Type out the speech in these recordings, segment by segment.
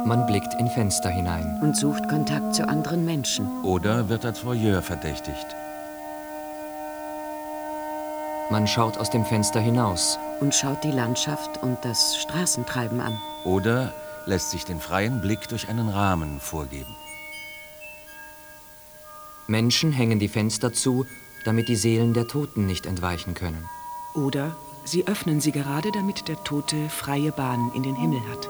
Man blickt in Fenster hinein. Und sucht Kontakt zu anderen Menschen. Oder wird als Voyeur verdächtigt. Man schaut aus dem Fenster hinaus. Und schaut die Landschaft und das Straßentreiben an. Oder lässt sich den freien Blick durch einen Rahmen vorgeben. Menschen hängen die Fenster zu, damit die Seelen der Toten nicht entweichen können. Oder sie öffnen sie gerade, damit der Tote freie Bahn in den Himmel hat.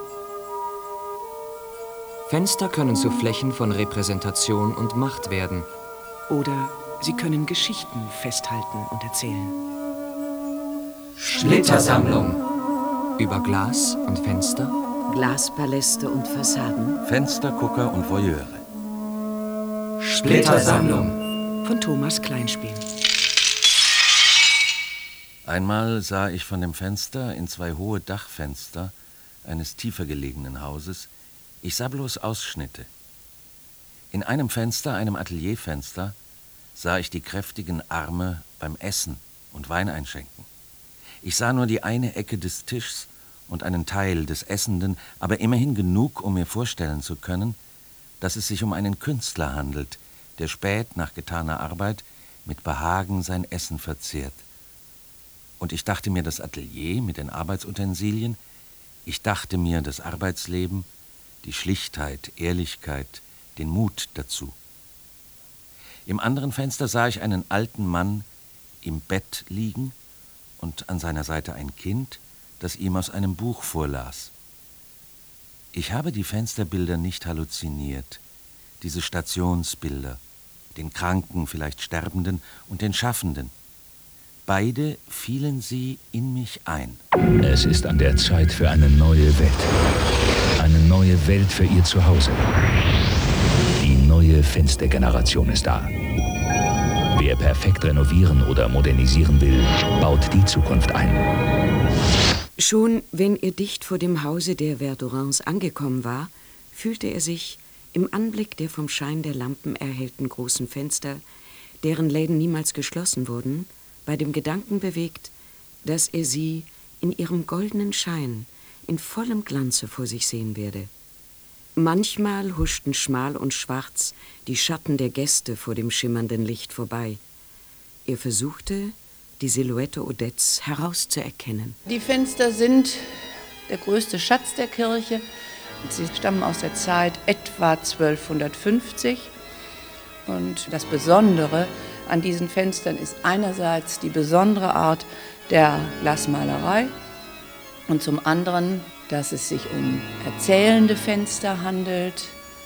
Fenster können zu Flächen von Repräsentation und Macht werden. Oder sie können Geschichten festhalten und erzählen. Splittersammlung. Über Glas und Fenster. Glaspaläste und Fassaden. Fenstergucker und Voyeure. Splittersammlung. Von Thomas Kleinspiel. Einmal sah ich von dem Fenster in 2 hohe Dachfenster eines tiefer gelegenen Hauses. Ich sah bloß Ausschnitte. In einem Fenster, einem Atelierfenster, sah ich die kräftigen Arme beim Essen und Wein einschenken. Ich sah nur die eine Ecke des Tischs und einen Teil des Essenden, aber immerhin genug, um mir vorstellen zu können, dass es sich um einen Künstler handelt, der spät nach getaner Arbeit mit Behagen sein Essen verzehrt. Und ich dachte mir das Atelier mit den Arbeitsutensilien, ich dachte mir das Arbeitsleben, die Schlichtheit, Ehrlichkeit, den Mut dazu. Im anderen Fenster sah ich einen alten Mann im Bett liegen und an seiner Seite ein Kind, das ihm aus einem Buch vorlas. Ich habe die Fensterbilder nicht halluziniert, diese Stationsbilder, den Kranken, vielleicht Sterbenden und den Schaffenden. Beide fielen sie in mich ein. Es ist an der Zeit für eine neue Welt. Eine neue Welt für Ihr Zuhause. Die neue Fenstergeneration ist da. Wer perfekt renovieren oder modernisieren will, baut die Zukunft ein. Schon wenn er dicht vor dem Hause der Verdurins angekommen war, fühlte er sich im Anblick der vom Schein der Lampen erhellten großen Fenster, deren Läden niemals geschlossen wurden, bei dem Gedanken bewegt, dass er sie in ihrem goldenen Schein in vollem Glanze vor sich sehen werde. Manchmal huschten schmal und schwarz die Schatten der Gäste vor dem schimmernden Licht vorbei. Er versuchte, die Silhouette Odettes herauszuerkennen. Die Fenster sind der größte Schatz der Kirche. Sie stammen aus der Zeit etwa 1250. Und das Besondere an diesen Fenstern ist einerseits die besondere Art der Glasmalerei und zum anderen, dass es sich um erzählende Fenster handelt,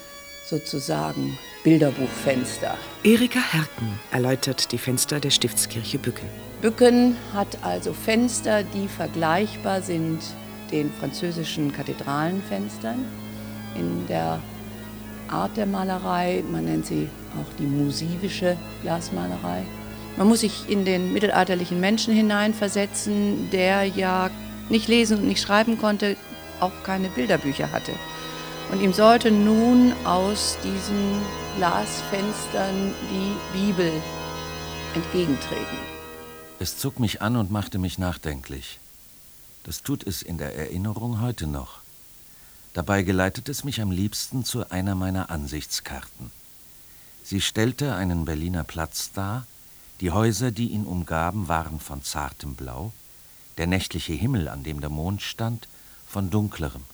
sozusagen Bilderbuchfenster. Erika Herken erläutert die Fenster der Stiftskirche Bücken. Bücken hat also Fenster, die vergleichbar sind den französischen Kathedralenfenstern in der Art der Malerei. Man nennt sie auch die musivische Glasmalerei. Man muss sich in den mittelalterlichen Menschen hineinversetzen, der ja nicht lesen und nicht schreiben konnte, auch keine Bilderbücher hatte. Und ihm sollte nun aus diesen Glasfenstern die Bibel entgegentreten. Es zog mich an und machte mich nachdenklich. Das tut es in der Erinnerung heute noch. Dabei geleitet es mich am liebsten zu einer meiner Ansichtskarten. Sie stellte einen Berliner Platz dar, die Häuser, die ihn umgaben, waren von zartem Blau, der nächtliche Himmel, an dem der Mond stand, von dunklerem.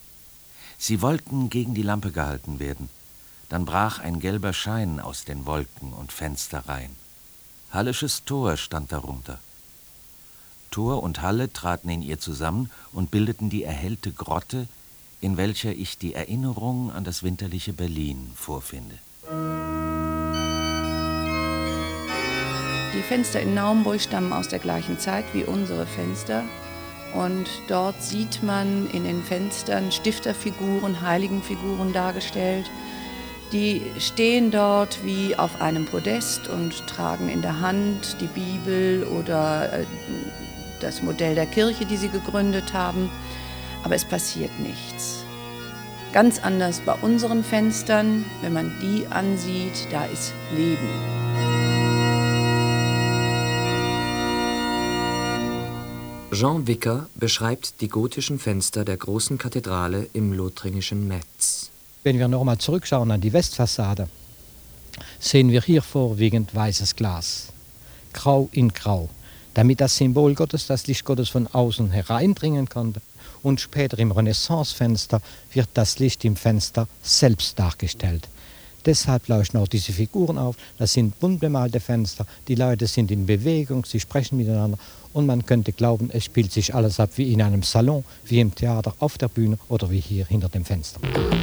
Sie wollten gegen die Lampe gehalten werden, dann brach ein gelber Schein aus den Wolken und Fensterreihen. Hallisches Tor stand darunter. Tor und Halle traten in ihr zusammen und bildeten die erhellte Grotte, in welcher ich die Erinnerung an das winterliche Berlin vorfinde. Die Fenster in Naumburg stammen aus der gleichen Zeit wie unsere Fenster. Und dort sieht man in den Fenstern Stifterfiguren, Heiligenfiguren dargestellt. Die stehen dort wie auf einem Podest und tragen in der Hand die Bibel oder das Modell der Kirche, die sie gegründet haben. Aber es passiert nichts. Ganz anders bei unseren Fenstern, wenn man die ansieht, da ist Leben. Jean Wicker beschreibt die gotischen Fenster der großen Kathedrale im lothringischen Metz. Wenn wir nochmal zurückschauen an die Westfassade, sehen wir hier vorwiegend weißes Glas, grau in grau, damit das Symbol Gottes, das Licht Gottes von außen hereindringen konnte. Und später im Renaissancefenster wird das Licht im Fenster selbst dargestellt. Deshalb leuchten auch diese Figuren auf. Das sind bunt bemalte Fenster. Die Leute sind in Bewegung, sie sprechen miteinander. Und man könnte glauben, es spielt sich alles ab wie in einem Salon, wie im Theater, auf der Bühne oder wie hier hinter dem Fenster.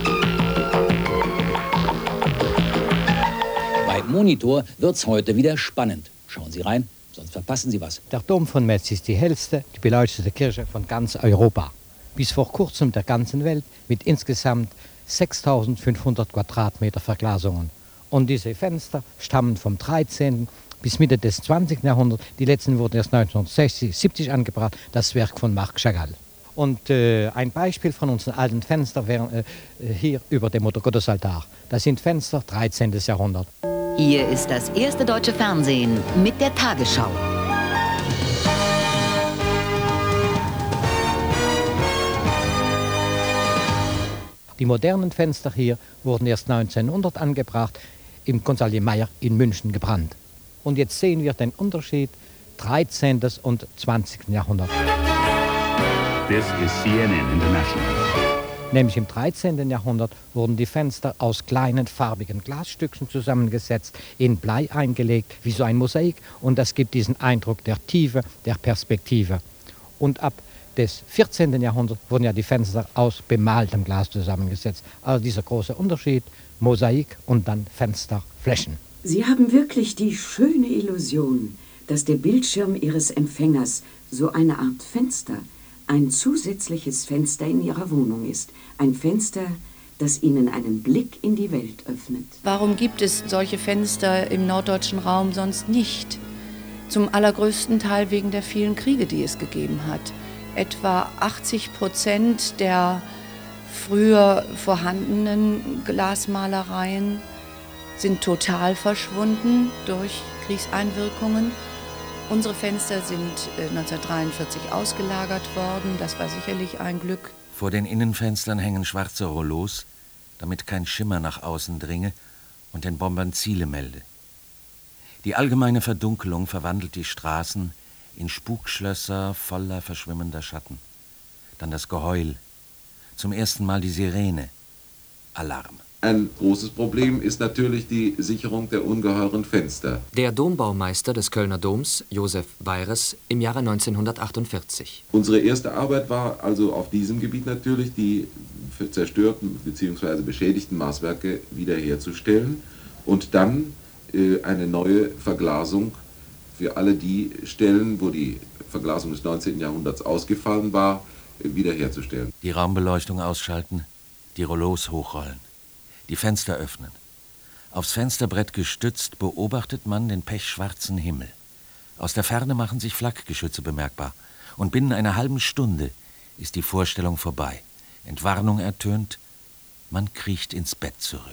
Bei Monitor wird's heute wieder spannend. Schauen Sie rein, sonst verpassen Sie was. Der Dom von Metz ist die hellste, die beleuchtete Kirche von ganz Europa. Bis vor kurzem der ganzen Welt mit insgesamt 6.500 Quadratmeter Verglasungen. Und diese Fenster stammen vom 13. bis Mitte des 20. Jahrhunderts. Die letzten wurden erst 1960, 70 angebracht, das Werk von Marc Chagall. Und ein Beispiel von unseren alten Fenstern wäre hier über dem Muttergottesaltar. Das sind Fenster 13. Jahrhundert. Hier ist das erste deutsche Fernsehen mit der Tagesschau. Die modernen Fenster hier wurden erst 1900 angebracht, im Gonsalve Meyer in München gebrannt. Und jetzt sehen wir den Unterschied 13. und 20. Jahrhundert. This is CNN International. Nämlich im 13. Jahrhundert wurden die Fenster aus kleinen farbigen Glasstückchen zusammengesetzt, in Blei eingelegt, wie so ein Mosaik. Und das gibt diesen Eindruck der Tiefe, der Perspektive. Und ab des 14. Jahrhunderts wurden ja die Fenster aus bemaltem Glas zusammengesetzt. Also dieser große Unterschied, Mosaik und dann Fensterflächen. Sie haben wirklich die schöne Illusion, dass der Bildschirm Ihres Empfängers so eine Art Fenster, ein zusätzliches Fenster in Ihrer Wohnung ist. Ein Fenster, das Ihnen einen Blick in die Welt öffnet. Warum gibt es solche Fenster im norddeutschen Raum sonst nicht? Zum allergrößten Teil wegen der vielen Kriege, die es gegeben hat. Etwa 80% der früher vorhandenen Glasmalereien sind total verschwunden durch Kriegseinwirkungen. Unsere Fenster sind 1943 ausgelagert worden. Das war sicherlich ein Glück. Vor den Innenfenstern hängen schwarze Rollos, damit kein Schimmer nach außen dringe und den Bombern Ziele melde. Die allgemeine Verdunkelung verwandelt die Straßen in Spukschlösser voller verschwimmender Schatten. Dann das Geheul. Zum ersten Mal die Sirene. Alarm. Ein großes Problem ist natürlich die Sicherung der ungeheuren Fenster. Der Dombaumeister des Kölner Doms, Josef Weyres, im Jahre 1948. Unsere erste Arbeit war also auf diesem Gebiet natürlich, die zerstörten bzw. beschädigten Maßwerke wiederherzustellen und dann eine neue Verglasung für alle die Stellen, wo die Verglasung des 19. Jahrhunderts ausgefallen war, wiederherzustellen. Die Raumbeleuchtung ausschalten, die Rollos hochrollen, die Fenster öffnen. Aufs Fensterbrett gestützt beobachtet man den pechschwarzen Himmel. Aus der Ferne machen sich Flakgeschütze bemerkbar. Und binnen einer halben Stunde ist die Vorstellung vorbei. Entwarnung ertönt, man kriecht ins Bett zurück.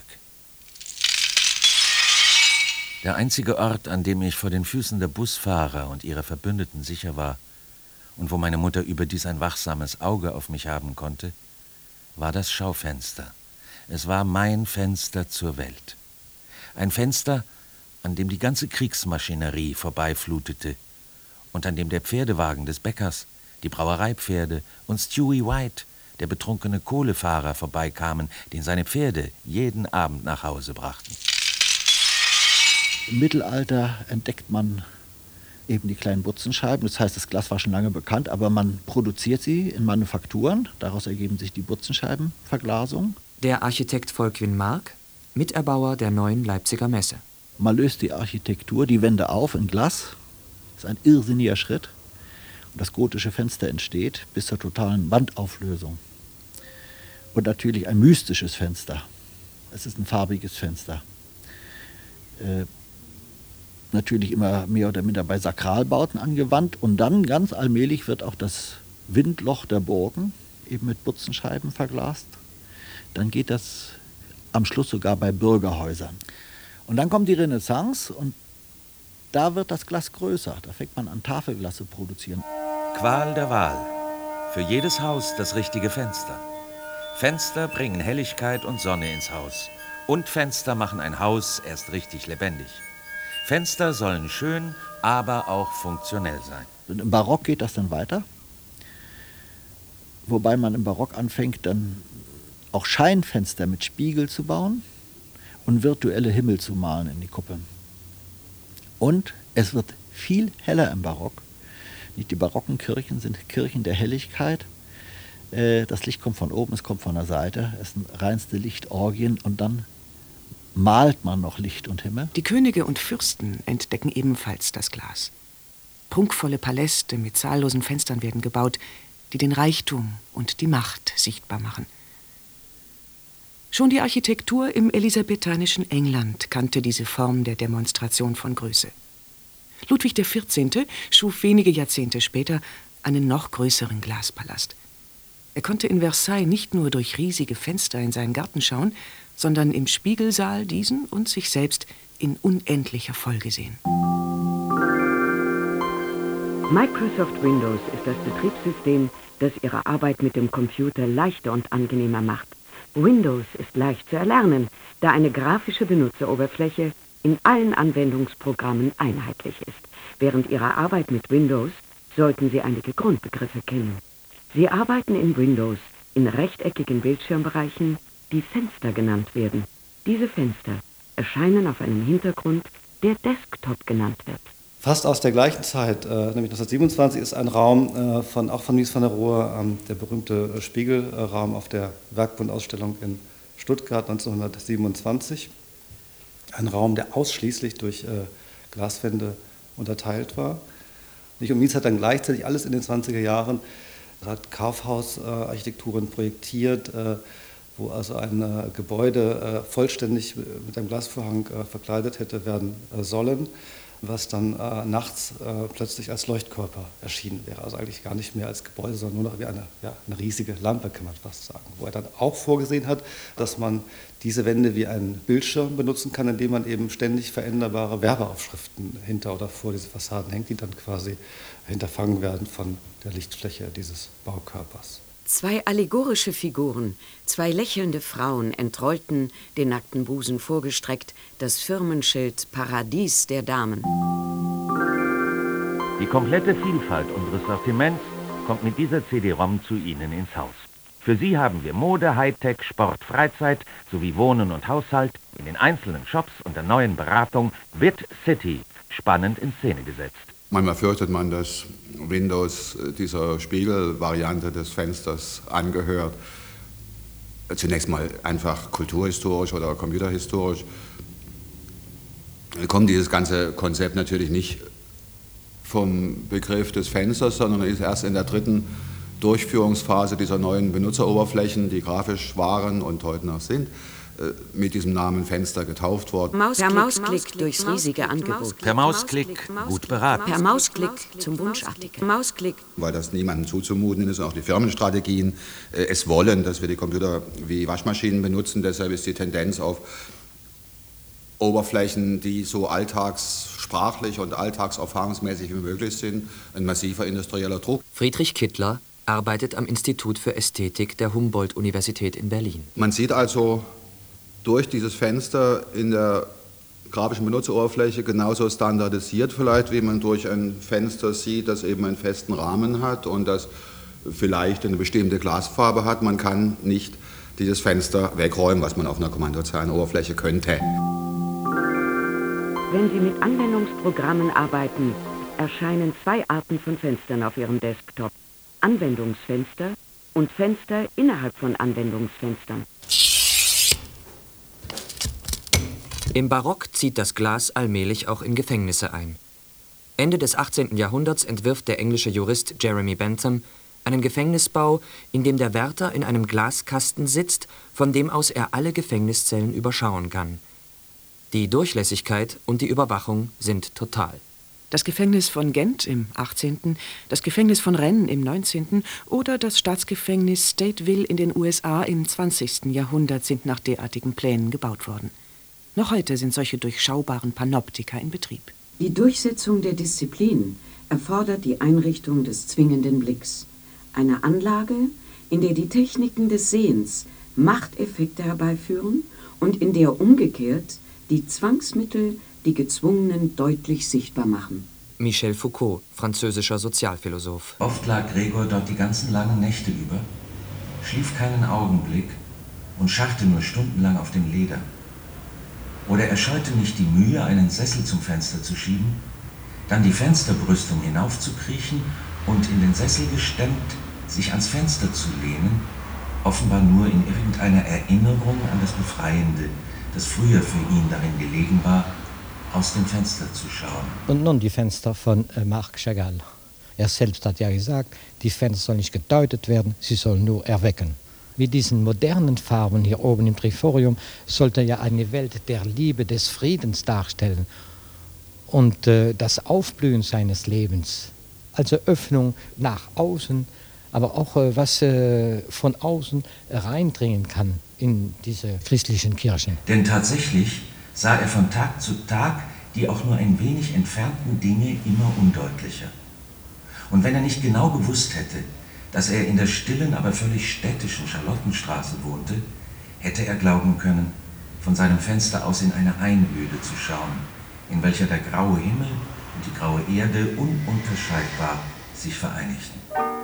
Der einzige Ort, an dem ich vor den Füßen der Busfahrer und ihrer Verbündeten sicher war und wo meine Mutter überdies ein wachsames Auge auf mich haben konnte, war das Schaufenster. Es war mein Fenster zur Welt. Ein Fenster, an dem die ganze Kriegsmaschinerie vorbeiflutete und an dem der Pferdewagen des Bäckers, die Brauereipferde und Stewie White, der betrunkene Kohlefahrer, vorbeikamen, den seine Pferde jeden Abend nach Hause brachten. Im Mittelalter entdeckt man eben die kleinen Butzenscheiben. Das heißt, das Glas war schon lange bekannt, aber man produziert sie in Manufakturen. Daraus ergeben sich die Butzenscheibenverglasung. Der Architekt Volkwin Mark, Miterbauer der neuen Leipziger Messe. Man löst die Architektur, die Wände auf in Glas. Das ist ein irrsinniger Schritt. Und das gotische Fenster entsteht bis zur totalen Wandauflösung. Und natürlich ein mystisches Fenster. Es ist ein farbiges Fenster. Natürlich immer mehr oder minder bei Sakralbauten angewandt. Und dann ganz allmählich wird auch das Windloch der Burgen eben mit Butzenscheiben verglast. Dann geht das am Schluss sogar bei Bürgerhäusern. Und dann kommt die Renaissance und da wird das Glas größer. Da fängt man an, Tafelglas zu produzieren. Qual der Wahl. Für jedes Haus das richtige Fenster. Fenster bringen Helligkeit und Sonne ins Haus. Und Fenster machen ein Haus erst richtig lebendig. Fenster sollen schön, aber auch funktionell sein. Und im Barock geht das dann weiter. Wobei man im Barock anfängt, dann auch Scheinfenster mit Spiegel zu bauen und virtuelle Himmel zu malen in die Kuppeln. Und es wird viel heller im Barock. Die barocken Kirchen sind Kirchen der Helligkeit. Das Licht kommt von oben, es kommt von der Seite. Es sind reinste Lichtorgien und dann malt man noch Licht und Himmel. Die Könige und Fürsten entdecken ebenfalls das Glas. Prunkvolle Paläste mit zahllosen Fenstern werden gebaut, die den Reichtum und die Macht sichtbar machen. Schon die Architektur im elisabethanischen England kannte diese Form der Demonstration von Größe. Ludwig XIV. Schuf wenige Jahrzehnte später einen noch größeren Glaspalast. Er konnte in Versailles nicht nur durch riesige Fenster in seinen Garten schauen, sondern im Spiegelsaal diesen und sich selbst in unendlicher Folge sehen. Microsoft Windows ist das Betriebssystem, das Ihre Arbeit mit dem Computer leichter und angenehmer macht. Windows ist leicht zu erlernen, da eine grafische Benutzeroberfläche in allen Anwendungsprogrammen einheitlich ist. Während Ihrer Arbeit mit Windows sollten Sie einige Grundbegriffe kennen. Sie arbeiten in Windows in rechteckigen Bildschirmbereichen, die Fenster genannt werden. Diese Fenster erscheinen auf einem Hintergrund, der Desktop genannt wird. Fast aus der gleichen Zeit, nämlich 1927, ist ein Raum auch von Mies van der Rohe, der berühmte Spiegelraum auf der Werkbundausstellung in Stuttgart 1927. Ein Raum, der ausschließlich durch Glaswände unterteilt war. Und Mies hat dann gleichzeitig alles in den 20er Jahren, hat Kaufhausarchitekturen projektiert, wo also ein Gebäude vollständig mit einem Glasvorhang verkleidet hätte werden sollen, was dann nachts plötzlich als Leuchtkörper erschienen wäre. Also eigentlich gar nicht mehr als Gebäude, sondern nur noch wie eine riesige Lampe, kann man fast sagen. Wo er dann auch vorgesehen hat, dass man diese Wände wie einen Bildschirm benutzen kann, indem man eben ständig veränderbare Werbeaufschriften hinter oder vor diese Fassaden hängt, die dann quasi hinterfangen werden von der Lichtfläche dieses Baukörpers. Zwei allegorische Figuren, zwei lächelnde Frauen entrollten, den nackten Busen vorgestreckt, das Firmenschild Paradies der Damen. Die komplette Vielfalt unseres Sortiments kommt mit dieser CD-ROM zu Ihnen ins Haus. Für Sie haben wir Mode, Hightech, Sport, Freizeit sowie Wohnen und Haushalt in den einzelnen Shops und der neuen Beratung Wit City spannend in Szene gesetzt. Manchmal fürchtet man, dass Windows dieser Spiegelvariante des Fensters angehört. Zunächst mal einfach kulturhistorisch oder computerhistorisch. Kommt dieses ganze Konzept natürlich nicht vom Begriff des Fensters, sondern ist erst in der dritten Durchführungsphase dieser neuen Benutzeroberflächen, die grafisch waren und heute noch sind, mit diesem Namen Fenster getauft worden. Per Mausklick durchs riesige Angebot. Per Mausklick gut beraten. Per Mausklick zum Wunschartikel. Mausklick. Weil das niemandem zuzumuten ist und auch die Firmenstrategien es wollen, dass wir die Computer wie Waschmaschinen benutzen. Deshalb ist die Tendenz auf Oberflächen, die so alltagssprachlich und alltagserfahrungsmäßig wie möglich sind, ein massiver industrieller Druck. Friedrich Kittler arbeitet am Institut für Ästhetik der Humboldt-Universität in Berlin. Man sieht also durch dieses Fenster in der grafischen Benutzeroberfläche genauso standardisiert vielleicht, wie man durch ein Fenster sieht, das eben einen festen Rahmen hat und das vielleicht eine bestimmte Glasfarbe hat. Man kann nicht dieses Fenster wegräumen, was man auf einer Kommandozeilenoberfläche könnte. Wenn Sie mit Anwendungsprogrammen arbeiten, erscheinen zwei Arten von Fenstern auf Ihrem Desktop. Anwendungsfenster und Fenster innerhalb von Anwendungsfenstern. Im Barock zieht das Glas allmählich auch in Gefängnisse ein. Ende des 18. Jahrhunderts entwirft der englische Jurist Jeremy Bentham einen Gefängnisbau, in dem der Wärter in einem Glaskasten sitzt, von dem aus er alle Gefängniszellen überschauen kann. Die Durchlässigkeit und die Überwachung sind total. Das Gefängnis von Gent im 18., das Gefängnis von Rennes im 19. oder das Staatsgefängnis Stateville in den USA im 20. Jahrhundert sind nach derartigen Plänen gebaut worden. Noch heute sind solche durchschaubaren Panoptika in Betrieb. Die Durchsetzung der Disziplin erfordert die Einrichtung des zwingenden Blicks. Eine Anlage, in der die Techniken des Sehens Machteffekte herbeiführen und in der umgekehrt die Zwangsmittel die Gezwungenen deutlich sichtbar machen. Michel Foucault, französischer Sozialphilosoph. Oft lag Gregor dort die ganzen langen Nächte über, schlief keinen Augenblick und scharrte nur stundenlang auf dem Leder. Oder er scheute nicht die Mühe, einen Sessel zum Fenster zu schieben, dann die Fensterbrüstung hinaufzukriechen und in den Sessel gestemmt sich ans Fenster zu lehnen, offenbar nur in irgendeiner Erinnerung an das Befreiende, das früher für ihn darin gelegen war, aus dem Fenster zu schauen. Und nun die Fenster von Marc Chagall. Er selbst hat ja gesagt, die Fenster sollen nicht gedeutet werden, sie sollen nur erwecken. Mit diesen modernen Farben hier oben im Triforium sollte ja eine Welt der Liebe, des Friedens darstellen und das Aufblühen seines Lebens. Also Öffnung nach außen, aber auch was von außen reindringen kann in diese christlichen Kirchen. Denn tatsächlich sah er von Tag zu Tag die auch nur ein wenig entfernten Dinge immer undeutlicher. Und wenn er nicht genau gewusst hätte, dass er in der stillen, aber völlig städtischen Charlottenstraße wohnte, hätte er glauben können, von seinem Fenster aus in eine Einöde zu schauen, in welcher der graue Himmel und die graue Erde ununterscheidbar sich vereinigten.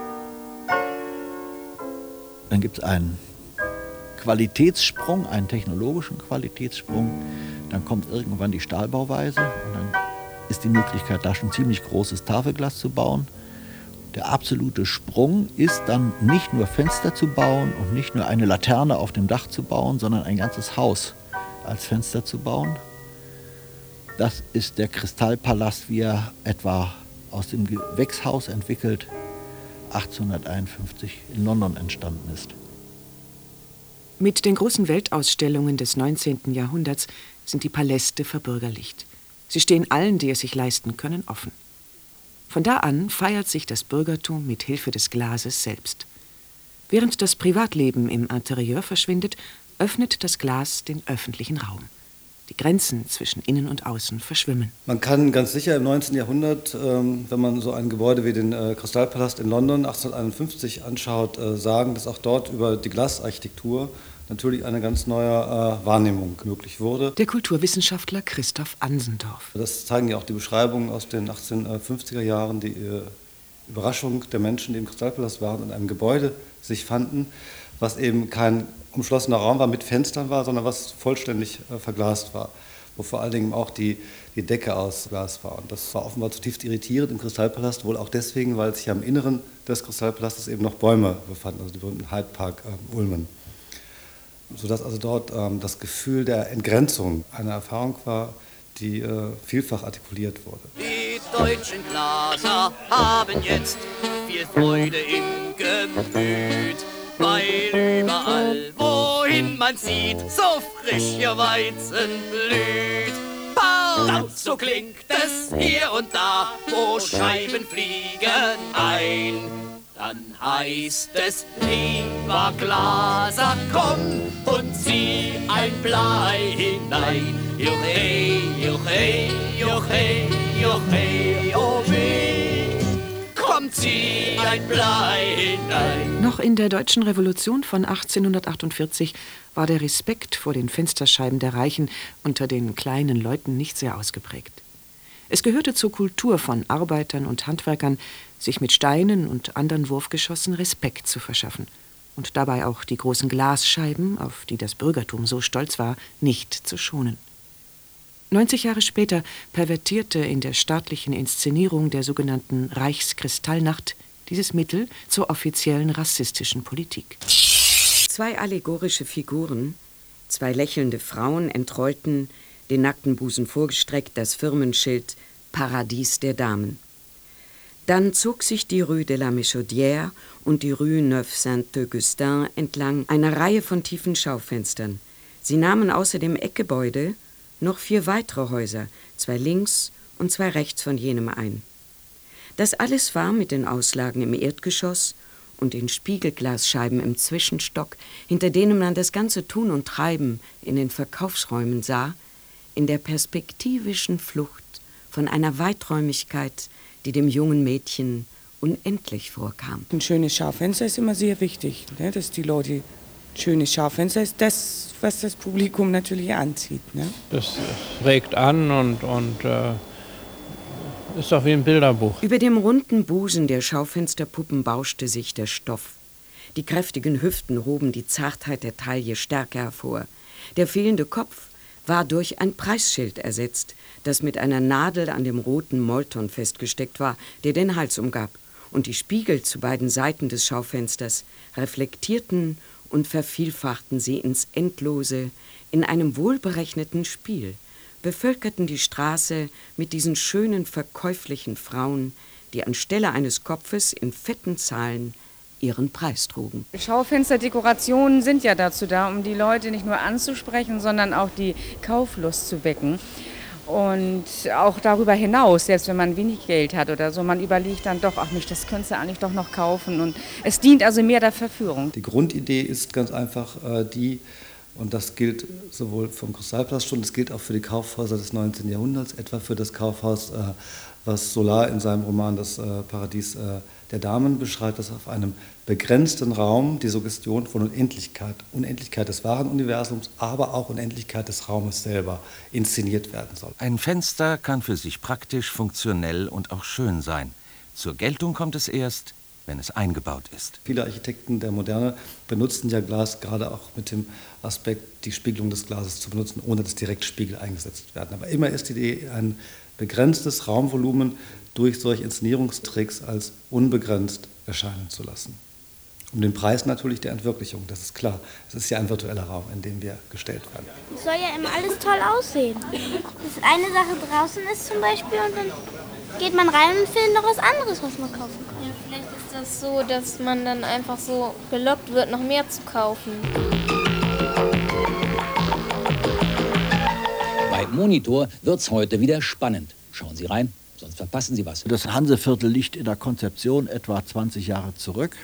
Dann gibt es einen Qualitätssprung, einen technologischen Qualitätssprung. Dann kommt irgendwann die Stahlbauweise und dann ist die Möglichkeit, da schon ziemlich großes Tafelglas zu bauen. Der absolute Sprung ist dann nicht nur Fenster zu bauen und nicht nur eine Laterne auf dem Dach zu bauen, sondern ein ganzes Haus als Fenster zu bauen. Das ist der Kristallpalast, wie er etwa aus dem Gewächshaus entwickelt 1851 in London entstanden ist. Mit den großen Weltausstellungen des 19. Jahrhunderts sind die Paläste verbürgerlicht. Sie stehen allen, die es sich leisten können, offen. Von da an feiert sich das Bürgertum mit Hilfe des Glases selbst. Während das Privatleben im Interieur verschwindet, öffnet das Glas den öffentlichen Raum. Die Grenzen zwischen Innen und Außen verschwimmen. Man kann ganz sicher im 19. Jahrhundert, wenn man so ein Gebäude wie den Kristallpalast in London 1851 anschaut, sagen, dass auch dort über die Glasarchitektur natürlich eine ganz neue Wahrnehmung möglich wurde. Der Kulturwissenschaftler Christoph Ansendorf. Das zeigen ja auch die Beschreibungen aus den 1850er Jahren, die Überraschung der Menschen, die im Kristallpalast waren und in einem Gebäude sich fanden, was eben kein umschlossener Raum war, mit Fenstern war, sondern was vollständig verglast war, wo vor allen Dingen auch die Decke aus Glas war. Und das war offenbar zutiefst irritierend im Kristallpalast, wohl auch deswegen, weil sich am Inneren des Kristallpalastes eben noch Bäume befanden, also die berühmten Hyde Park Ulmen. Sodass also dort das Gefühl der Entgrenzung eine Erfahrung war, die vielfach artikuliert wurde. Die deutschen Glaser haben jetzt viel Freude im Gemüt, weil überall, wohin man sieht, so frisch ihr Weizen blüht. Laut so klingt es hier und da, wo Scheiben fliegen ein. Dann heißt es, lieber Glaser, komm und zieh ein Blei hinein. Juchei, juchei, juchei, juchei, oh weh. Komm, zieh ein Blei hinein. Noch in der Deutschen Revolution von 1848 war der Respekt vor den Fensterscheiben der Reichen unter den kleinen Leuten nicht sehr ausgeprägt. Es gehörte zur Kultur von Arbeitern und Handwerkern, sich mit Steinen und anderen Wurfgeschossen Respekt zu verschaffen und dabei auch die großen Glasscheiben, auf die das Bürgertum so stolz war, nicht zu schonen. 90 Jahre später pervertierte in der staatlichen Inszenierung der sogenannten Reichskristallnacht dieses Mittel zur offiziellen rassistischen Politik. 2 allegorische Figuren, 2 lächelnde Frauen entrollten, den nackten Busen vorgestreckt, das Firmenschild Paradies der Damen. Dann zog sich die Rue de la Michaudière und die Rue Neuf-Saint-Augustin entlang einer Reihe von tiefen Schaufenstern. Sie nahmen außer dem Eckgebäude noch 4 weitere Häuser, 2 links und 2 rechts von jenem ein. Das alles war mit den Auslagen im Erdgeschoss und den Spiegelglasscheiben im Zwischenstock, hinter denen man das ganze Tun und Treiben in den Verkaufsräumen sah, in der perspektivischen Flucht von einer Weiträumigkeit, die dem jungen Mädchen unendlich vorkam. Ein schönes Schaufenster ist immer sehr wichtig, ne? Dass die Leute, schönes Schaufenster ist das, was das Publikum natürlich anzieht. Ne? Das regt an und ist doch wie ein Bilderbuch. Über dem runden Busen der Schaufensterpuppen bauschte sich der Stoff. Die kräftigen Hüften hoben die Zartheit der Taille stärker hervor. Der fehlende Kopf war durch ein Preisschild ersetzt, das mit einer Nadel an dem roten Molton festgesteckt war, der den Hals umgab. Und die Spiegel zu beiden Seiten des Schaufensters reflektierten und vervielfachten sie ins Endlose in einem wohlberechneten Spiel, bevölkerten die Straße mit diesen schönen, verkäuflichen Frauen, die anstelle eines Kopfes in fetten Zahlen ihren Preis trugen. Schaufensterdekorationen sind ja dazu da, um die Leute nicht nur anzusprechen, sondern auch die Kauflust zu wecken. Und auch darüber hinaus, selbst wenn man wenig Geld hat oder so, man überlegt dann doch, ach Mensch, das könntest du eigentlich doch noch kaufen. Und es dient also mehr der Verführung. Die Grundidee ist ganz einfach und das gilt sowohl vom Kristallpalast schon, das gilt auch für die Kaufhäuser des 19. Jahrhunderts, etwa für das Kaufhaus, was Solar in seinem Roman Das Paradies der Damen beschreibt, dass auf einem begrenzten Raum die Suggestion von Unendlichkeit, Unendlichkeit des wahren Universums, aber auch Unendlichkeit des Raumes selber inszeniert werden soll. Ein Fenster kann für sich praktisch, funktionell und auch schön sein. Zur Geltung kommt es erst, wenn es eingebaut ist. Viele Architekten der Moderne benutzen ja Glas gerade auch mit dem Aspekt, die Spiegelung des Glases zu benutzen, ohne dass direkt Spiegel eingesetzt werden. Aber immer ist die Idee, ein begrenztes Raumvolumen durch solche Inszenierungstricks als unbegrenzt erscheinen zu lassen. Um den Preis natürlich der Entwirklichung, das ist klar. Es ist ja ein virtueller Raum, in dem wir gestellt werden. Es soll ja immer alles toll aussehen. Dass eine Sache draußen ist zum Beispiel und dann geht man rein und findet noch was anderes, was man kaufen kann. Ja, vielleicht ist das so, dass man dann einfach so gelockt wird, noch mehr zu kaufen. Bei Monitor wird's heute wieder spannend. Schauen Sie rein, sonst verpassen Sie was. Das Hanseviertel liegt in der Konzeption etwa 20 Jahre zurück.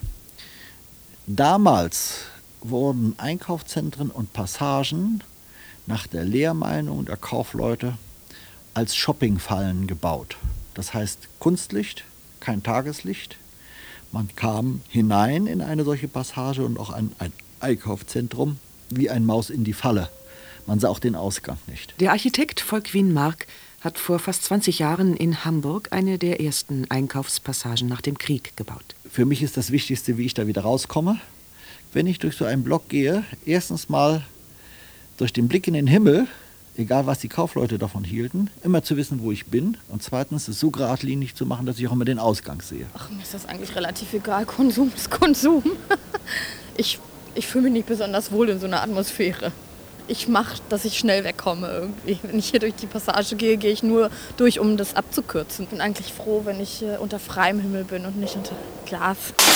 Damals wurden Einkaufszentren und Passagen nach der Lehrmeinung der Kaufleute als Shoppingfallen gebaut. Das heißt Kunstlicht, kein Tageslicht. Man kam hinein in eine solche Passage und auch ein Einkaufszentrum wie ein Maus in die Falle. Man sah auch den Ausgang nicht. Der Architekt Volkwin Mark hat vor fast 20 Jahren in Hamburg eine der ersten Einkaufspassagen nach dem Krieg gebaut. Für mich ist das Wichtigste, wie ich da wieder rauskomme. Wenn ich durch so einen Block gehe, erstens mal durch den Blick in den Himmel, egal was die Kaufleute davon hielten, immer zu wissen, wo ich bin. Und zweitens es so geradlinig zu machen, dass ich auch immer den Ausgang sehe. Ach, mir ist das eigentlich relativ egal. Konsum ist Konsum. Ich fühle mich nicht besonders wohl in so einer Atmosphäre. Ich mache, dass ich schnell wegkomme irgendwie. Wenn ich hier durch die Passage gehe, gehe ich nur durch, um das abzukürzen. Ich bin eigentlich froh, wenn ich unter freiem Himmel bin und nicht unter Glas.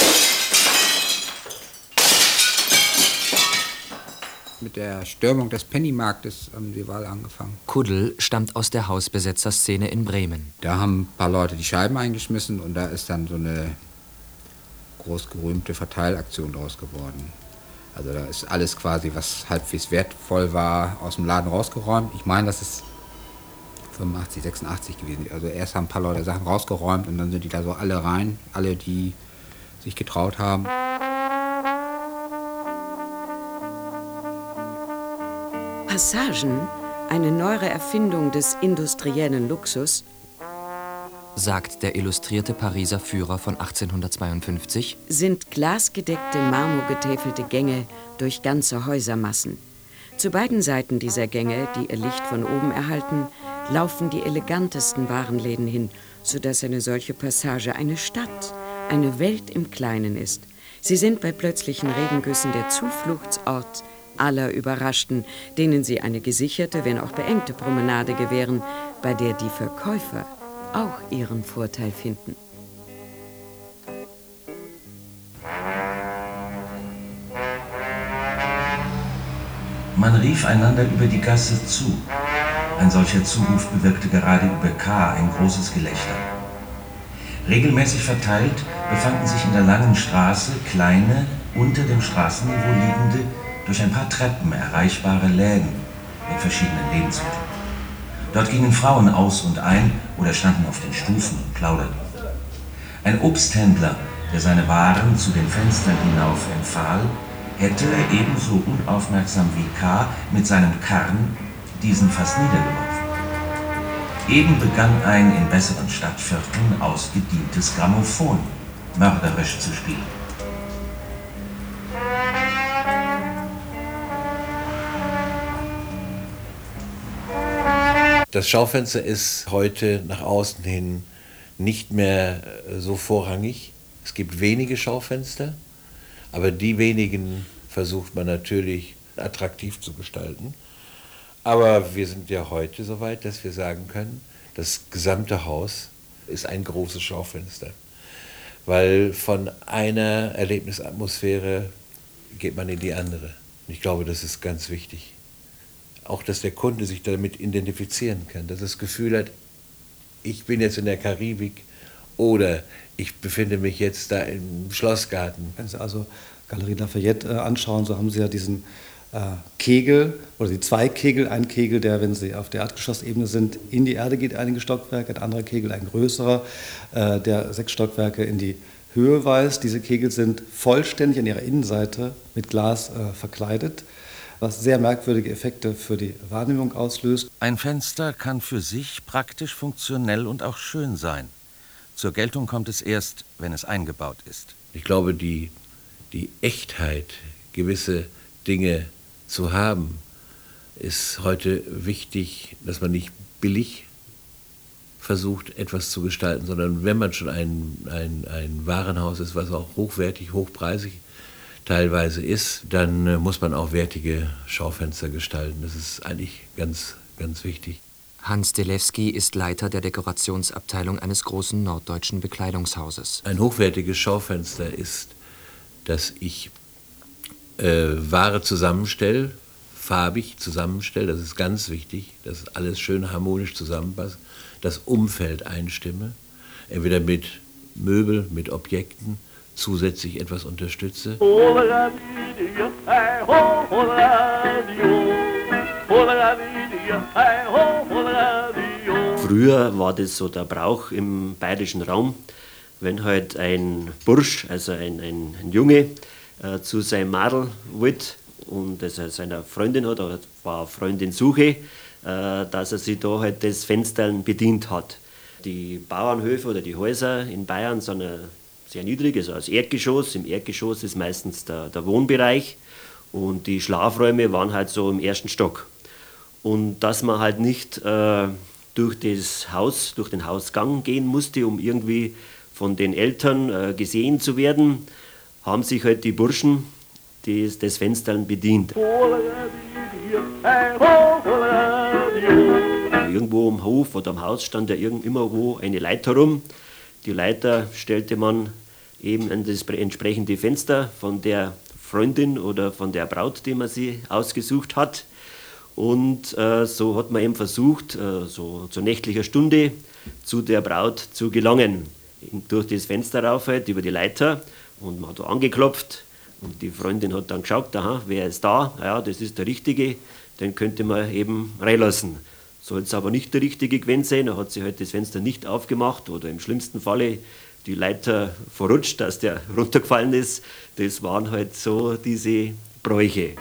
Mit der Stürmung des Pennymarktes haben die Wahl angefangen. Kuddel stammt aus der Hausbesetzerszene in Bremen. Da haben ein paar Leute die Scheiben eingeschmissen und da ist dann so eine großgerühmte Verteilaktion draus geworden. Also da ist alles quasi, was halbwegs wertvoll war, aus dem Laden rausgeräumt. Ich meine, das ist 85, 86 gewesen. Also erst haben ein paar Leute Sachen rausgeräumt und dann sind die da so alle rein. Alle, die sich getraut haben. Passagen, eine neuere Erfindung des industriellen Luxus, sagt der illustrierte Pariser Führer von 1852, sind glasgedeckte, marmorgetäfelte Gänge durch ganze Häusermassen. Zu beiden Seiten dieser Gänge, die ihr Licht von oben erhalten, laufen die elegantesten Warenläden hin, sodass eine solche Passage eine Stadt, eine Welt im Kleinen ist. Sie sind bei plötzlichen Regengüssen der Zufluchtsort aller Überraschten, denen sie eine gesicherte, wenn auch beengte Promenade gewähren, bei der die Verkäufer auch ihren Vorteil finden. Man rief einander über die Gasse zu. Ein solcher Zuruf bewirkte gerade über K. ein großes Gelächter. Regelmäßig verteilt befanden sich in der langen Straße kleine, unter dem Straßenniveau liegende, durch ein paar Treppen erreichbare Läden mit verschiedenen Lebensmitteln. Dort gingen Frauen aus und ein oder standen auf den Stufen und plauderten. Ein Obsthändler, der seine Waren zu den Fenstern hinauf empfahl, hätte ebenso unaufmerksam wie K. mit seinem Karren diesen fast niedergeworfen. Eben begann ein in besseren Stadtvierteln ausgedientes Grammophon mörderisch zu spielen. Das Schaufenster ist heute nach außen hin nicht mehr so vorrangig. Es gibt wenige Schaufenster, aber die wenigen versucht man natürlich attraktiv zu gestalten. Aber wir sind ja heute so weit, dass wir sagen können, das gesamte Haus ist ein großes Schaufenster. Weil von einer Erlebnisatmosphäre geht man in die andere. Und ich glaube, das ist ganz wichtig. Auch, dass der Kunde sich damit identifizieren kann, dass er das Gefühl hat, ich bin jetzt in der Karibik oder ich befinde mich jetzt da im Schlossgarten. Wenn Sie also Galerie Lafayette anschauen, so haben Sie ja diesen Kegel oder die zwei Kegel. Ein Kegel, der, wenn Sie auf der Erdgeschossebene sind, in die Erde geht, einige Stockwerke. Ein anderer Kegel, ein größerer, der 6 Stockwerke in die Höhe weist. Diese Kegel sind vollständig an ihrer Innenseite mit Glas verkleidet, was sehr merkwürdige Effekte für die Wahrnehmung auslöst. Ein Fenster kann für sich praktisch funktionell und auch schön sein. Zur Geltung kommt es erst, wenn es eingebaut ist. Ich glaube, die Echtheit, gewisse Dinge zu haben, ist heute wichtig, dass man nicht billig versucht, etwas zu gestalten, sondern wenn man schon ein Warenhaus ist, was auch hochwertig, hochpreisig teilweise ist, dann muss man auch wertige Schaufenster gestalten. Das ist eigentlich ganz, ganz wichtig. Hans Delewski ist Leiter der Dekorationsabteilung eines großen norddeutschen Bekleidungshauses. Ein hochwertiges Schaufenster ist, dass ich Ware zusammenstelle, farbig zusammenstelle, das ist ganz wichtig, dass alles schön harmonisch zusammenpasst, das Umfeld einstimme, entweder mit Möbel, mit Objekten, zusätzlich etwas unterstütze. Früher war das so der Brauch im bayerischen Raum, wenn halt ein Bursch, also ein Junge, zu seinem Madel wollte und dass er seiner Freundin hat, oder war Freundinsuche, dass er sich da halt das Fenster bedient hat. Die Bauernhöfe oder die Häuser in Bayern sind sehr niedrig, also als Erdgeschoss. Im Erdgeschoss ist meistens der Wohnbereich und die Schlafräume waren halt so im 1. Stock. Und dass man halt nicht durch das Haus, durch den Hausgang gehen musste, um irgendwie von den Eltern gesehen zu werden, haben sich halt die Burschen des Fenstern bedient. Irgendwo am Hof oder am Haus stand ja immer wo eine Leiter rum. Die Leiter stellte man eben an das entsprechende Fenster von der Freundin oder von der Braut, die man sie ausgesucht hat. Und so hat man eben versucht, so zur nächtlicher Stunde zu der Braut zu gelangen. Durch das Fenster rauf, halt, über die Leiter. Und man hat da angeklopft und die Freundin hat dann geschaut, aha, wer ist da? Ja, das ist der Richtige, den könnte man eben reinlassen. Soll es aber nicht der Richtige gewesen sein, dann hat sie halt das Fenster nicht aufgemacht oder im schlimmsten Falle die Leiter verrutscht, dass der runtergefallen ist. Das waren halt so diese Bräuche.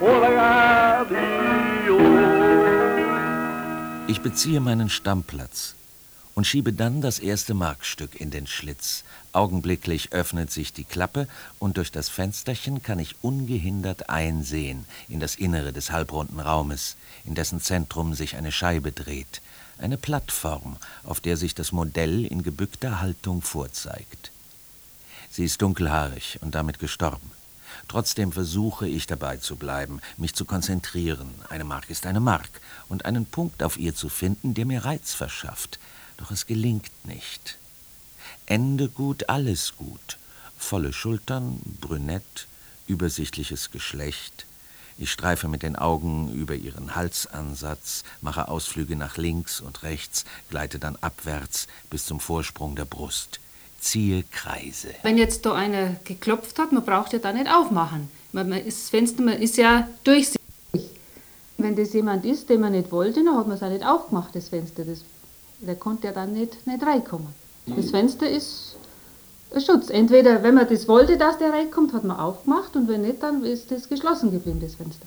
Ich beziehe meinen Stammplatz und schiebe dann das erste Markstück in den Schlitz. Augenblicklich öffnet sich die Klappe und durch das Fensterchen kann ich ungehindert einsehen in das Innere des halbrunden Raumes, in dessen Zentrum sich eine Scheibe dreht, eine Plattform, auf der sich das Modell in gebückter Haltung vorzeigt. Sie ist dunkelhaarig und damit gestorben. Trotzdem versuche ich dabei zu bleiben, mich zu konzentrieren. Eine Mark ist eine Mark und einen Punkt auf ihr zu finden, der mir Reiz verschafft. Doch es gelingt nicht. Ende gut, alles gut. Volle Schultern, brünett, übersichtliches Geschlecht. Ich streife mit den Augen über ihren Halsansatz, mache Ausflüge nach links und rechts, gleite dann abwärts bis zum Vorsprung der Brust. Ziehe Kreise. Wenn jetzt da einer geklopft hat, man braucht ja da nicht aufmachen. Man ist ja durchsichtig. Wenn das jemand ist, den man nicht wollte, dann hat man es auch nicht aufgemacht, das Fenster. Der konnte ja dann nicht reinkommen. Das Fenster ist Schutz. Entweder, wenn man das wollte, dass der reinkommt, hat man aufgemacht und wenn nicht, dann ist das geschlossen geblieben, das Fenster.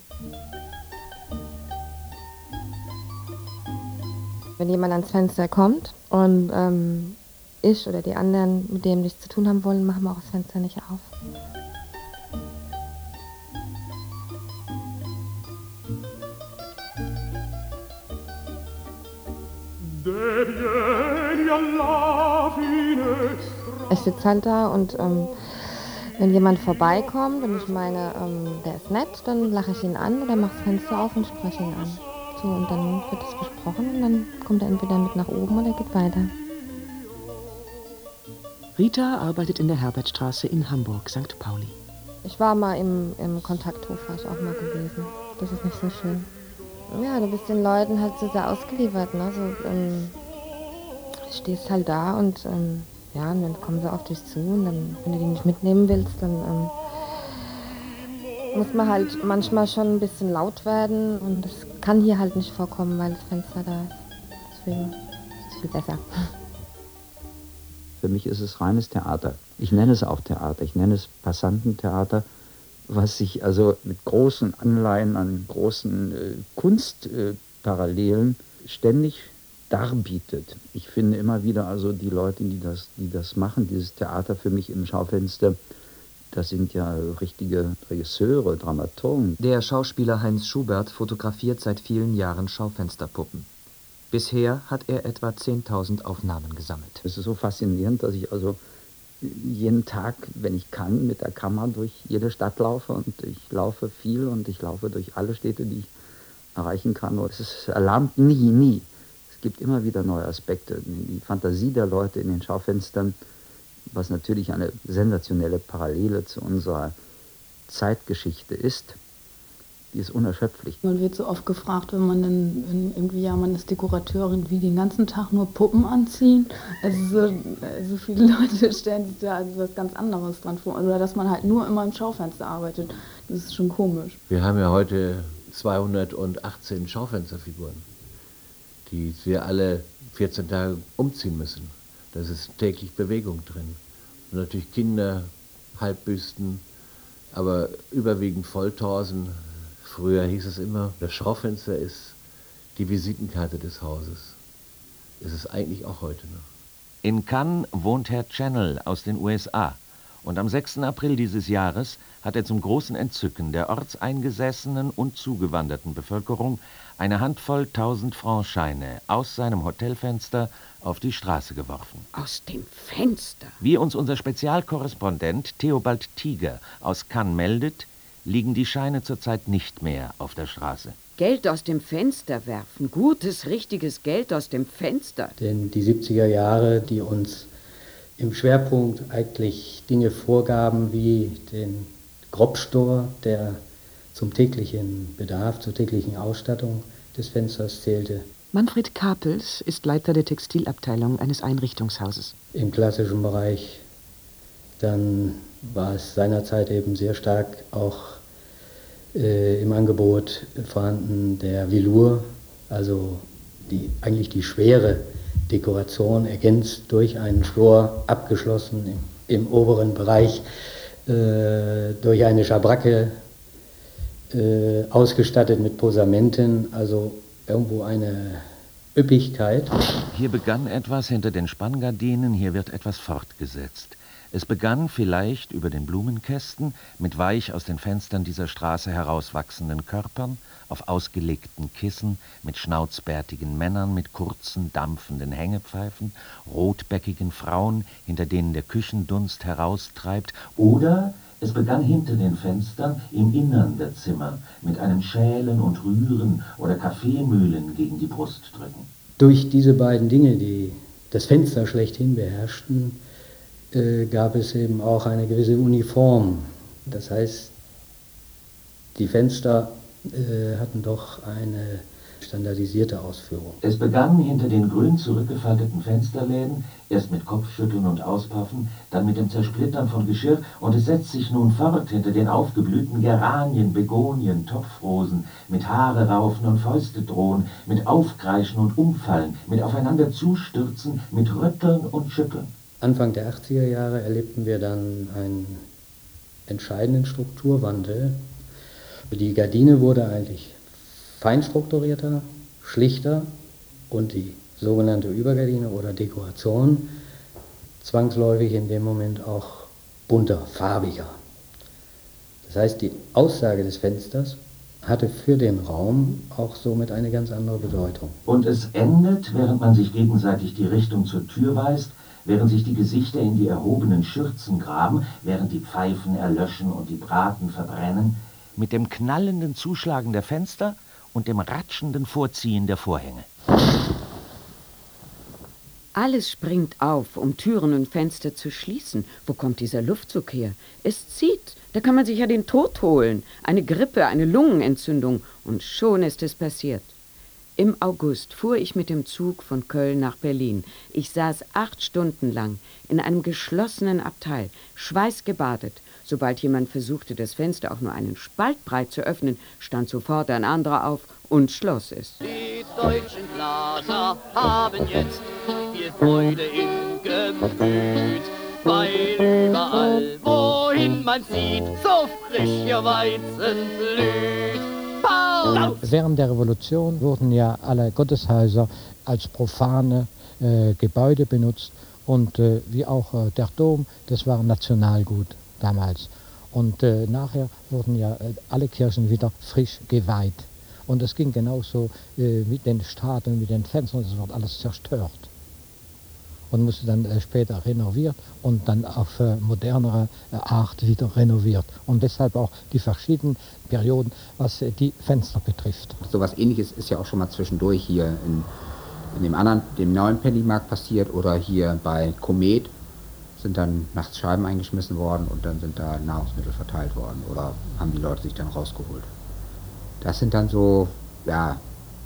Wenn jemand ans Fenster kommt und ich oder die anderen, mit dem nichts zu tun haben wollen, machen wir auch das Fenster nicht auf. Ich sitze halt da und wenn jemand vorbeikommt und ich meine, der ist nett, dann lache ich ihn an oder mache das Fenster auf und spreche ihn an. So, und dann wird es besprochen und dann kommt er entweder mit nach oben oder geht weiter. Rita arbeitet in der Herbertstraße in Hamburg, St. Pauli. Ich war mal im Kontakthof, war ich auch mal gewesen. Das ist nicht so schön. Ja, du bist den Leuten halt so sehr ausgeliefert, ne? So, stehst halt da und ja, und dann kommen sie auf dich zu und dann, wenn du die nicht mitnehmen willst, dann muss man halt manchmal schon ein bisschen laut werden und das kann hier halt nicht vorkommen, weil das Fenster da ist. Deswegen ist es viel besser. Für mich ist es reines Theater. Ich nenne es auch Theater, ich nenne es Passantentheater, was sich also mit großen Anleihen an großen Kunstparallelen ständig darbietet. Ich finde immer wieder also die Leute, die das machen, dieses Theater für mich im Schaufenster, das sind ja richtige Regisseure, Dramaturgen. Der Schauspieler Heinz Schubert fotografiert seit vielen Jahren Schaufensterpuppen. Bisher hat er etwa 10.000 Aufnahmen gesammelt. Es ist so faszinierend, dass ich also jeden Tag, wenn ich kann, mit der Kamera durch jede Stadt laufe und ich laufe viel und ich laufe durch alle Städte, die ich erreichen kann. Und es erlahmt nie. Es gibt immer wieder neue Aspekte. Die Fantasie der Leute in den Schaufenstern, was natürlich eine sensationelle Parallele zu unserer Zeitgeschichte ist, die ist unerschöpflich. Man wird so oft gefragt, wenn man dann irgendwie, ja, man ist Dekorateurin, wie den ganzen Tag nur Puppen anziehen. Also so viele Leute stellen sich da also was ganz anderes dran vor. Oder dass man halt nur immer im Schaufenster arbeitet. Das ist schon komisch. Wir haben ja heute 218 Schaufensterfiguren, die wir alle 14 Tage umziehen müssen. Da ist täglich Bewegung drin. Und natürlich Kinder, Halbbüsten, aber überwiegend Volltorsen. Früher hieß es immer, das Schaufenster ist die Visitenkarte des Hauses. Ist es eigentlich auch heute noch. In Cannes wohnt Herr Channel aus den USA. Und am 6. April dieses Jahres hat er zum großen Entzücken der ortseingesessenen und zugewanderten Bevölkerung eine Handvoll 1000-Franc-Scheine aus seinem Hotelfenster auf die Straße geworfen. Aus dem Fenster? Wie uns unser Spezialkorrespondent Theobald Tiger aus Cannes meldet, liegen die Scheine zurzeit nicht mehr auf der Straße. Geld aus dem Fenster werfen, gutes, richtiges Geld aus dem Fenster. Denn die 70er Jahre, die uns im Schwerpunkt eigentlich Dinge vorgaben wie den Grobstor, der zum täglichen Bedarf, zur täglichen Ausstattung des Fensters zählte. Manfred Kapels ist Leiter der Textilabteilung eines Einrichtungshauses. Im klassischen Bereich, dann war es seinerzeit eben sehr stark auch im Angebot vorhanden der Velour, also eigentlich die schwere Dekoration, ergänzt durch einen Flor, abgeschlossen im oberen Bereich durch eine Schabracke, ausgestattet mit Posamenten, also irgendwo eine Üppigkeit. Hier begann etwas hinter den Spanngardinen, hier wird etwas fortgesetzt. Es begann vielleicht über den Blumenkästen mit weich aus den Fenstern dieser Straße herauswachsenden Körpern, auf ausgelegten Kissen, mit schnauzbärtigen Männern, mit kurzen, dampfenden Hängepfeifen, rotbäckigen Frauen, hinter denen der Küchendunst heraustreibt, oder es begann hinter den Fenstern im Innern der Zimmer mit einem Schälen und Rühren oder Kaffeemühlen gegen die Brust drücken. Durch diese beiden Dinge, die das Fenster schlechthin beherrschten, gab es eben auch eine gewisse Uniform. Das heißt, die Fenster hatten doch eine standardisierte Ausführung. Es begann hinter den grün zurückgefalteten Fensterläden, erst mit Kopfschütteln und Auspaffen, dann mit dem Zersplittern von Geschirr, und es setzt sich nun fort hinter den aufgeblühten Geranien, Begonien, Topfrosen, mit Haare raufen und Fäuste drohen, mit Aufkreischen und Umfallen, mit aufeinander zustürzen, mit Rütteln und Schütteln. Anfang der 80er Jahre erlebten wir dann einen entscheidenden Strukturwandel. Die Gardine wurde eigentlich feinstrukturierter, schlichter und die sogenannte Übergardine oder Dekoration zwangsläufig in dem Moment auch bunter, farbiger. Das heißt, die Aussage des Fensters hatte für den Raum auch somit eine ganz andere Bedeutung. Und es endet, während man sich gegenseitig die Richtung zur Tür weist, während sich die Gesichter in die erhobenen Schürzen graben, während die Pfeifen erlöschen und die Braten verbrennen, mit dem knallenden Zuschlagen der Fenster und dem ratschenden Vorziehen der Vorhänge. Alles springt auf, um Türen und Fenster zu schließen. Wo kommt dieser Luftzug her? Es zieht. Da kann man sich ja den Tod holen. Eine Grippe, eine Lungenentzündung. Und schon ist es passiert. Im August fuhr ich mit dem Zug von Köln nach Berlin. Ich saß 8 Stunden lang in einem geschlossenen Abteil, schweißgebadet. Sobald jemand versuchte, das Fenster auch nur einen Spalt breit zu öffnen, stand sofort ein anderer auf und schloss es. Die deutschen Glaser haben jetzt viel Freude im Gemüt, weil überall, wohin man sieht, so frisch ihr Weizen blüht. Während der Revolution wurden ja alle Gotteshäuser als profane Gebäude benutzt und wie auch der Dom, das war Nationalgut damals. Und nachher wurden ja alle Kirchen wieder frisch geweiht. Und es ging genauso mit den Statuen, mit den Fenstern, das wird alles zerstört. Und musste dann später renoviert und dann auf modernere Art wieder renoviert. Und deshalb auch die verschiedenen Perioden, was die Fenster betrifft. So was Ähnliches ist ja auch schon mal zwischendurch hier in dem neuen Pennymarkt passiert oder hier bei Komet sind dann nachts Scheiben eingeschmissen worden und dann sind da Nahrungsmittel verteilt worden oder haben die Leute sich dann rausgeholt. Das sind dann so, ja,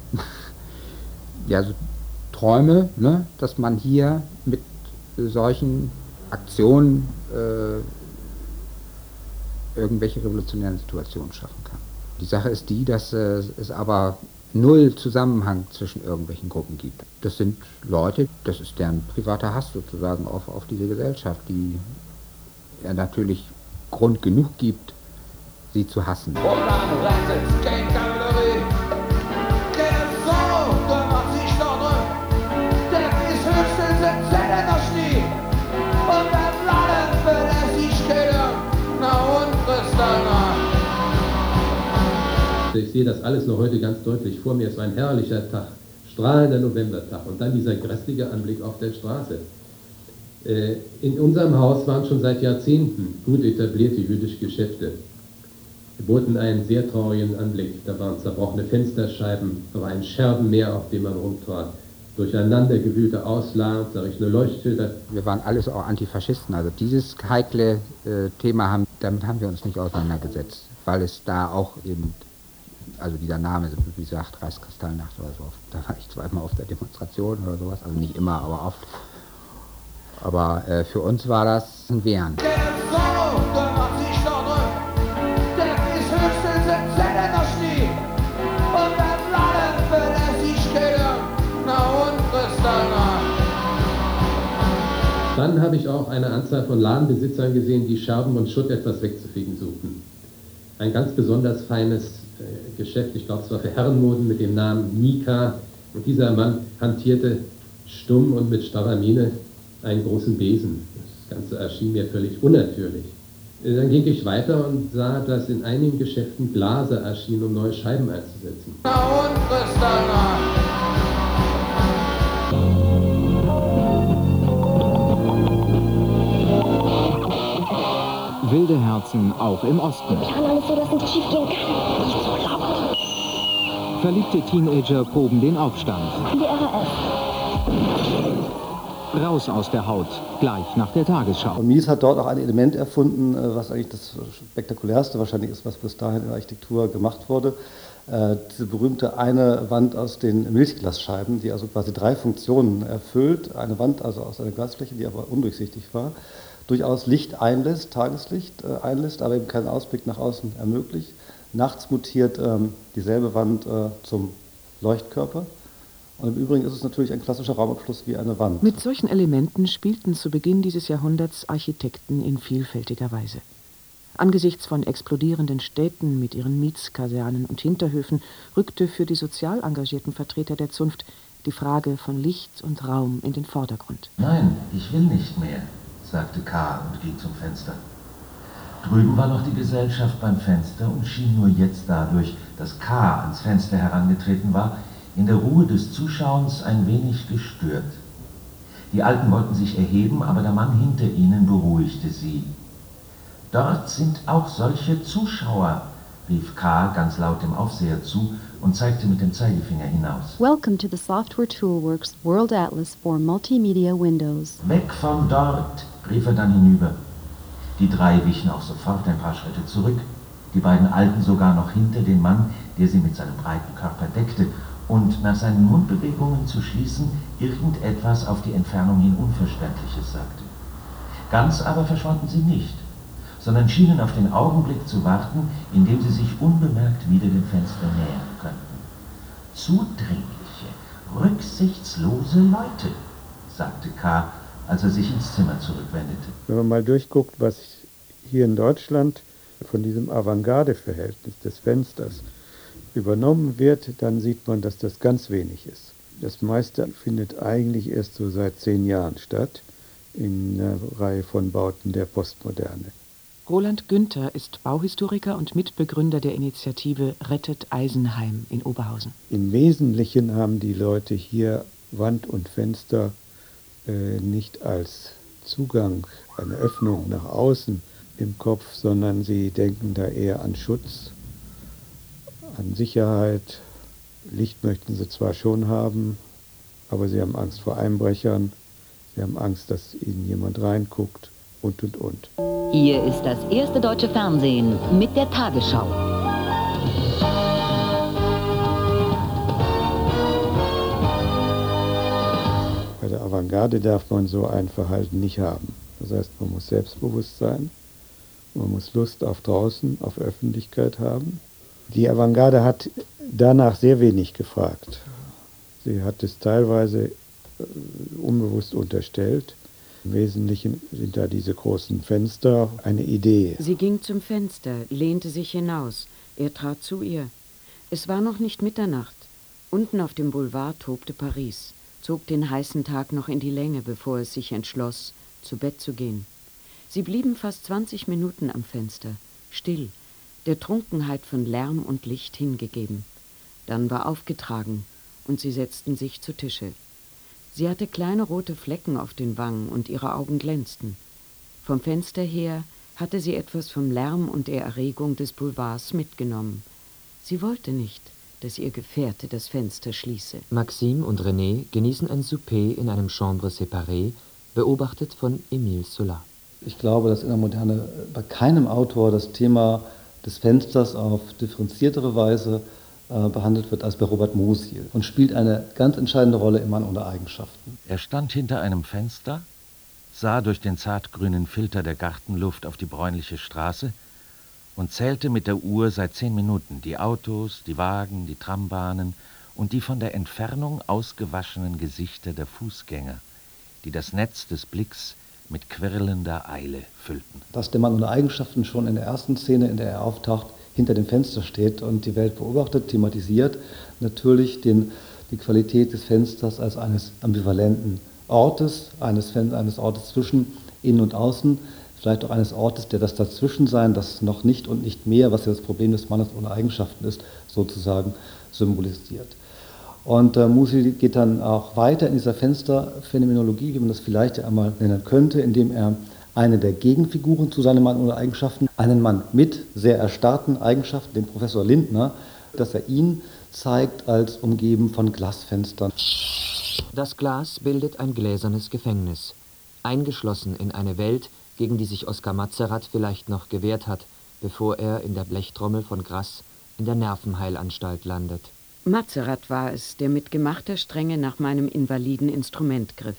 so Träume, ne, dass man hier mit solchen Aktionen irgendwelche revolutionären Situationen schaffen kann. Die Sache ist die, dass es aber null Zusammenhang zwischen irgendwelchen Gruppen gibt. Das sind Leute, das ist deren privater Hass sozusagen auf diese Gesellschaft, die ja natürlich Grund genug gibt, sie zu hassen. Ich sehe das alles noch heute ganz deutlich vor mir. Es war ein herrlicher Tag, strahlender Novembertag und dann dieser grässliche Anblick auf der Straße. In unserem Haus waren schon seit Jahrzehnten gut etablierte jüdische Geschäfte. Wir boten einen sehr traurigen Anblick. Da waren zerbrochene Fensterscheiben, da war ein Scherbenmeer, auf dem man rumtrat. Durcheinandergewühlte Auslagen, zerrichtene Leuchtschilder. Wir waren alles auch Antifaschisten. Also dieses heikle Thema, damit haben wir uns nicht auseinandergesetzt, weil es da auch eben, also dieser Name, wie gesagt, Reichskristallnacht oder so, da war ich zweimal auf der Demonstration oder sowas, also nicht immer, aber oft. Aber für uns war das ein Wehren. Dann habe ich auch eine Anzahl von Ladenbesitzern gesehen, die Scherben und Schutt etwas wegzufegen suchten. Ein ganz besonders feines Geschäft, ich glaube es war für Herrenmoden mit dem Namen Mika. Und dieser Mann hantierte stumm und mit starrer Miene einen großen Besen. Das Ganze erschien mir völlig unnatürlich. Dann ging ich weiter und sah, dass in einigen Geschäften Glaser erschienen, um neue Scheiben einzusetzen. Wilde Herzen auch im Osten. Ich kann alles so, dass nichts schief gehen kann. Nicht so laut. Verliebte Teenager proben den Aufstand. Die RAF. Raus aus der Haut, gleich nach der Tagesschau. Und Mies hat dort auch ein Element erfunden, was eigentlich das spektakulärste wahrscheinlich ist, was bis dahin in der Architektur gemacht wurde. Diese berühmte eine Wand aus den Milchglasscheiben, die also quasi 3 Funktionen erfüllt. Eine Wand also aus einer Glasfläche, die aber undurchsichtig war, durchaus Licht einlässt, Tageslicht einlässt, aber eben keinen Ausblick nach außen ermöglicht. Nachts mutiert dieselbe Wand zum Leuchtkörper Und im Übrigen ist es natürlich ein klassischer Raumabschluss wie eine Wand. Mit solchen Elementen spielten zu Beginn dieses Jahrhunderts Architekten in vielfältiger Weise. Angesichts von explodierenden Städten mit ihren Mietskasernen und Hinterhöfen rückte für die sozial engagierten Vertreter der Zunft die Frage von Licht und Raum in den Vordergrund. Nein, ich will nicht mehr, sagte K. und ging zum Fenster. Drüben war noch die Gesellschaft beim Fenster und schien nur jetzt dadurch, dass K. ans Fenster herangetreten war, in der Ruhe des Zuschauens ein wenig gestört. Die Alten wollten sich erheben, aber der Mann hinter ihnen beruhigte sie. »Dort sind auch solche Zuschauer«, rief K. ganz laut dem Aufseher zu und zeigte mit dem Zeigefinger hinaus. Welcome to the Software Toolworks World Atlas for Multimedia Windows. »Weg von dort«, rief er dann hinüber. Die drei wichen auch sofort ein paar Schritte zurück, die beiden Alten sogar noch hinter den Mann, der sie mit seinem breiten Körper deckte, und nach seinen Mundbewegungen zu schließen, irgendetwas auf die Entfernung hin Unverständliches sagte. Ganz aber verschwanden sie nicht, sondern schienen auf den Augenblick zu warten, in dem sie sich unbemerkt wieder dem Fenster nähern könnten. »Zudringliche, rücksichtslose Leute«, sagte K., als er sich ins Zimmer zurückwendete. Wenn man mal durchguckt, was hier in Deutschland von diesem Avantgarde-Verhältnis des Fensters übernommen wird, dann sieht man, dass das ganz wenig ist. Das meiste findet eigentlich erst so seit 10 Jahren statt, in einer Reihe von Bauten der Postmoderne. Roland Günther ist Bauhistoriker und Mitbegründer der Initiative Rettet Eisenheim in Oberhausen. Im Wesentlichen haben die Leute hier Wand und Fenster nicht als Zugang, eine Öffnung nach außen im Kopf, sondern sie denken da eher an Schutz, an Sicherheit. Licht möchten sie zwar schon haben, aber sie haben Angst vor Einbrechern, sie haben Angst, dass ihnen jemand reinguckt und. Hier ist das erste deutsche Fernsehen mit der Tagesschau. Bei der Avantgarde darf man so ein Verhalten nicht haben. Das heißt, man muss selbstbewusst sein, man muss Lust auf draußen, auf Öffentlichkeit haben. Die Avantgarde hat danach sehr wenig gefragt. Sie hat es teilweise unbewusst unterstellt. Im Wesentlichen sind da diese großen Fenster eine Idee. Sie ging zum Fenster, lehnte sich hinaus. Er trat zu ihr. Es war noch nicht Mitternacht. Unten auf dem Boulevard tobte Paris, zog den heißen Tag noch in die Länge, bevor es sich entschloss, zu Bett zu gehen. Sie blieben fast 20 Minuten am Fenster, still, der Trunkenheit von Lärm und Licht hingegeben. Dann war aufgetragen und sie setzten sich zu Tische. Sie hatte kleine rote Flecken auf den Wangen und ihre Augen glänzten. Vom Fenster her hatte sie etwas vom Lärm und der Erregung des Boulevards mitgenommen. Sie wollte nicht, dass ihr Gefährte das Fenster schließe. Maxime und René genießen ein Souper in einem Chambre séparée, beobachtet von Émile Zola. Ich glaube, dass in der Moderne bei keinem Autor das Thema des Fensters auf differenziertere Weise behandelt wird als bei Robert Musil und spielt eine ganz entscheidende Rolle im Mann ohne Eigenschaften. Er stand hinter einem Fenster, sah durch den zartgrünen Filter der Gartenluft auf die bräunliche Straße und zählte mit der Uhr seit 10 Minuten die Autos, die Wagen, die Trambahnen und die von der Entfernung ausgewaschenen Gesichter der Fußgänger, die das Netz des Blicks mit quirlender Eile füllten. Dass der Mann ohne Eigenschaften schon in der ersten Szene, in der er auftaucht, hinter dem Fenster steht und die Welt beobachtet, thematisiert natürlich die Qualität des Fensters als eines ambivalenten Ortes, eines Ortes zwischen Innen und Außen, vielleicht auch eines Ortes, der das Dazwischensein, das noch nicht und nicht mehr, was ja das Problem des Mannes ohne Eigenschaften ist, sozusagen symbolisiert. Und Musil geht dann auch weiter in dieser Fensterphänomenologie, wie man das vielleicht ja einmal nennen könnte, indem er eine der Gegenfiguren zu seinem Mann ohne Eigenschaften, einen Mann mit sehr erstarrten Eigenschaften, den Professor Lindner, dass er ihn zeigt als umgeben von Glasfenstern. Das Glas bildet ein gläsernes Gefängnis, eingeschlossen in eine Welt, gegen die sich Oskar Matzerath vielleicht noch gewehrt hat, bevor er in der Blechtrommel von Grass in der Nervenheilanstalt landet. Matzerath war es, der mit gemachter Strenge nach meinem invaliden Instrument griff.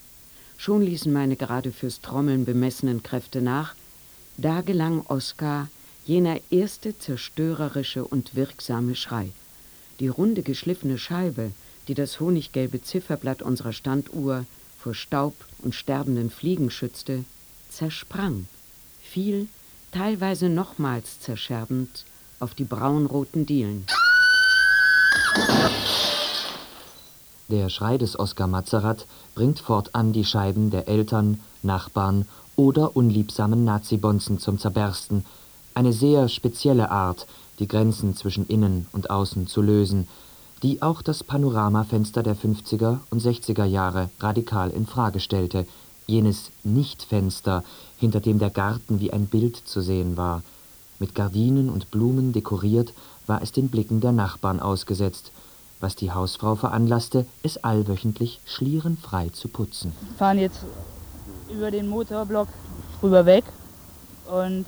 Schon ließen meine gerade fürs Trommeln bemessenen Kräfte nach, da gelang Oskar jener erste zerstörerische und wirksame Schrei. Die runde geschliffene Scheibe die das honiggelbe Zifferblatt unserer Standuhr vor Staub und sterbenden Fliegen schützte, zersprang, fiel, teilweise nochmals zerscherbend, auf die braunroten Dielen. Der Schrei des Oskar Matzerath bringt fortan die Scheiben der Eltern, Nachbarn oder unliebsamen Nazibonzen zum Zerbersten, eine sehr spezielle Art, die Grenzen zwischen Innen und Außen zu lösen, die auch das Panoramafenster der 50er und 60er Jahre radikal in Frage stellte, jenes Nichtfenster, hinter dem der Garten wie ein Bild zu sehen war. Mit Gardinen und Blumen dekoriert war es den Blicken der Nachbarn ausgesetzt, was die Hausfrau veranlasste, es allwöchentlich schlierenfrei zu putzen. Wir fahren jetzt über den Motorblock rüber weg und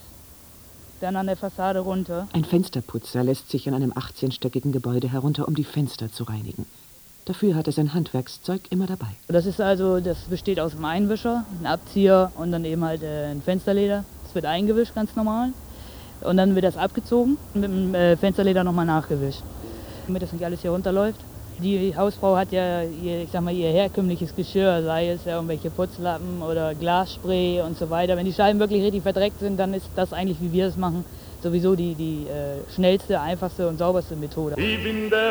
dann an der Fassade runter. Ein Fensterputzer lässt sich in einem 18-stöckigen Gebäude herunter, um die Fenster zu reinigen. Dafür hat er sein Handwerkszeug immer dabei. Das besteht aus einem Einwischer, einem Abzieher und dann eben halt ein Fensterleder. Das wird eingewischt, ganz normal. Und dann wird das abgezogen und mit dem Fensterleder nochmal nachgewischt, damit das nicht alles hier runterläuft. Die Hausfrau hat ja ihr herkömmliches Geschirr, sei es ja irgendwelche Putzlappen oder Glasspray und so weiter. Wenn die Scheiben wirklich richtig verdreckt sind, dann ist das eigentlich, wie wir es machen, sowieso die schnellste, einfachste und sauberste Methode. Ich bin der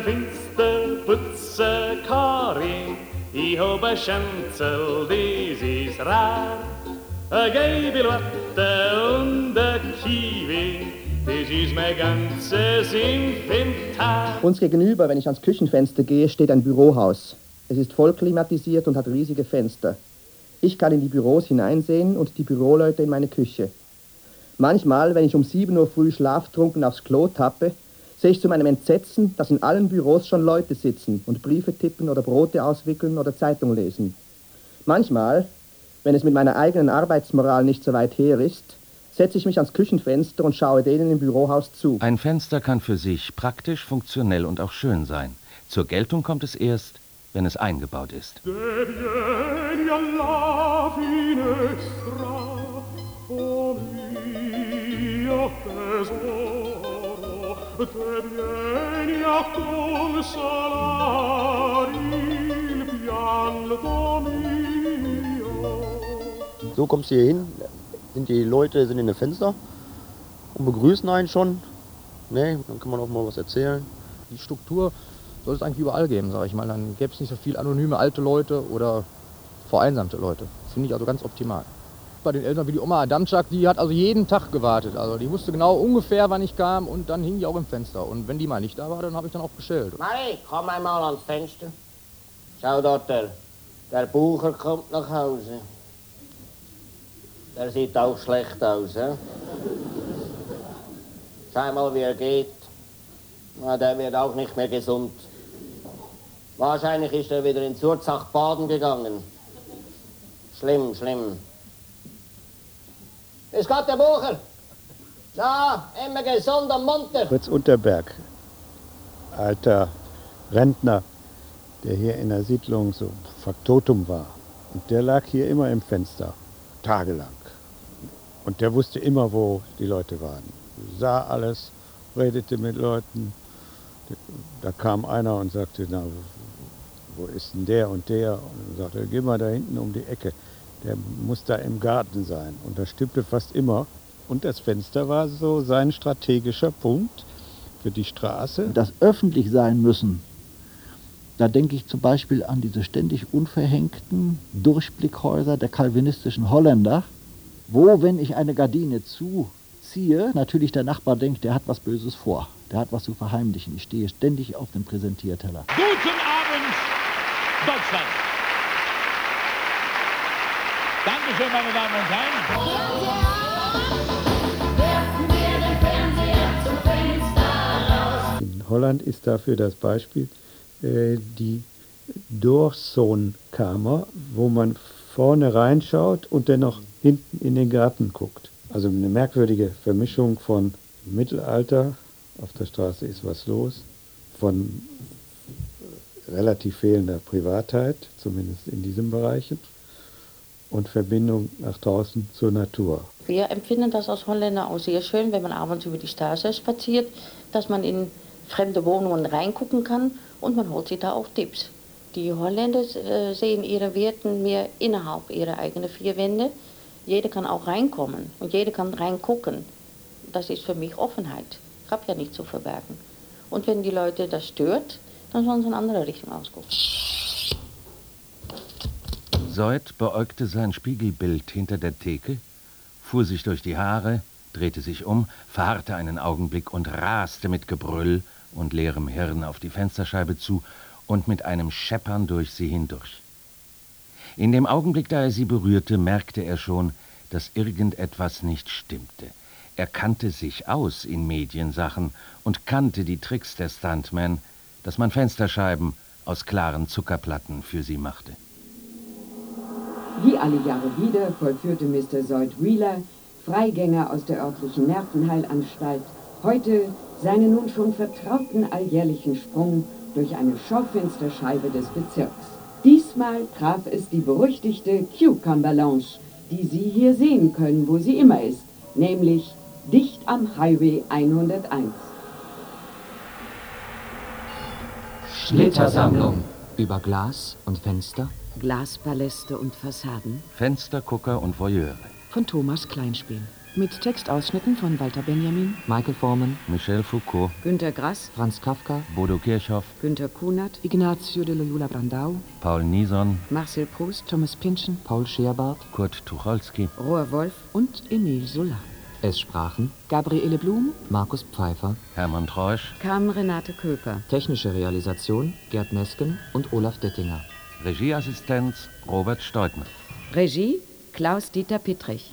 Fensterputzer Karin, ich hab ein Schanzel, das ist rar. Ein gelbe Latte und ein Kiwi, das ist mein ganzes Inventar. Uns gegenüber, wenn ich ans Küchenfenster gehe, steht ein Bürohaus. Es ist voll klimatisiert und hat riesige Fenster. Ich kann in die Büros hineinsehen und die Büroleute in meine Küche. Manchmal, wenn ich um 7 Uhr früh schlaftrunken aufs Klo tappe, sehe ich zu meinem Entsetzen, dass in allen Büros schon Leute sitzen und Briefe tippen oder Brote auswickeln oder Zeitung lesen. Manchmal, wenn es mit meiner eigenen Arbeitsmoral nicht so weit her ist, setze ich mich ans Küchenfenster und schaue denen im Bürohaus zu. Ein Fenster kann für sich praktisch, funktionell und auch schön sein. Zur Geltung kommt es erst, wenn es eingebaut ist. So kommst du hier hin, die Leute sind in den Fenster und begrüßen einen schon. Ne, dann kann man auch mal was erzählen. Die Struktur soll es eigentlich überall geben, sage ich mal. Dann gäbe es nicht so viel anonyme alte Leute oder vereinsamte Leute. Das finde ich also ganz optimal. Bei den Eltern wie die Oma Adamczak, die hat also jeden Tag gewartet. Also die wusste genau ungefähr, wann ich kam und dann hing die auch im Fenster. Und wenn die mal nicht da war, dann habe ich dann auch bestellt. Marie, komm einmal ans Fenster. Schau dort, der Bucher kommt nach Hause. Der sieht auch schlecht aus, he? Schau mal, wie er geht. Na, der wird auch nicht mehr gesund. Wahrscheinlich ist er wieder in Surzach baden gegangen. Schlimm, schlimm. Grüß Gott, der Bucher. Na, immer gesund und munter. Fritz Unterberg, alter Rentner, der hier in der Siedlung so Faktotum war. Und der lag hier immer im Fenster, tagelang. Und der wusste immer, wo die Leute waren. Sah alles, redete mit Leuten. Da kam einer und sagte, na, wo ist denn der und der? Und er sagte, geh mal da hinten um die Ecke. Der muss da im Garten sein. Und das stimmte fast immer. Und das Fenster war so sein strategischer Punkt für die Straße. Das öffentlich sein müssen, da denke ich zum Beispiel an diese ständig unverhängten Durchblickhäuser der calvinistischen Holländer, wo, wenn ich eine Gardine zuziehe, natürlich der Nachbar denkt, der hat was Böses vor. Der hat was zu verheimlichen. Ich stehe ständig auf dem Präsentierteller. Guten Abend, Deutschland! Dankeschön, meine Damen und Herren. In Holland ist dafür das Beispiel die Doorzonkamer, wo man vorne reinschaut und dennoch hinten in den Garten guckt. Also eine merkwürdige Vermischung von Mittelalter, auf der Straße ist was los, von relativ fehlender Privatheit, zumindest in diesen Bereichen, und Verbindung nach draußen zur Natur. Wir empfinden das als Holländer auch sehr schön, wenn man abends über die Straße spaziert, dass man in fremde Wohnungen reingucken kann und man holt sich da auch Tipps. Die Holländer sehen ihre Werten mehr innerhalb ihrer eigenen vier Wände. Jeder kann auch reinkommen und jeder kann reingucken. Das ist für mich Offenheit. Ich habe ja nichts zu verbergen. Und wenn die Leute das stört, dann sollen sie in eine andere Richtung ausgucken. Seud beäugte sein Spiegelbild hinter der Theke, fuhr sich durch die Haare, drehte sich um, verharrte einen Augenblick und raste mit Gebrüll und leerem Hirn auf die Fensterscheibe zu und mit einem Scheppern durch sie hindurch. In dem Augenblick, da er sie berührte, merkte er schon, dass irgendetwas nicht stimmte. Er kannte sich aus in Mediensachen und kannte die Tricks der Stuntmen, dass man Fensterscheiben aus klaren Zuckerplatten für sie machte. Wie alle Jahre wieder vollführte Mr. Seud Wheeler, Freigänger aus der örtlichen Nervenheilanstalt, heute seinen nun schon vertrauten alljährlichen Sprung durch eine Schaufensterscheibe des Bezirks. Diesmal traf es die berüchtigte Cucumber Lounge, die Sie hier sehen können, wo sie immer ist, nämlich dicht am Highway 101. Splittersammlung über Glas und Fenster, Glaspaläste und Fassaden, Fenstergucker und Voyeure. Von Thomas Kleinspiel. Mit Textausschnitten von Walter Benjamin, Michael Forman, Michel Foucault, Günter Grass, Franz Kafka, Bodo Kirchhoff, Günter Kunert, Ignazio de Loyola Brandau, Paul Nison, Marcel Proust, Thomas Pynchon, Paul Scherbart, Kurt Tucholsky, Rohr Wolf und Emile Zola. Es sprachen Gabriele Blum, Markus Pfeiffer, Hermann Treusch, Carmen Renate Köper. Technische Realisation Gerd Mesken und Olaf Dettinger. Regieassistenz Robert Steutner. Regie Klaus-Dieter Pittrich.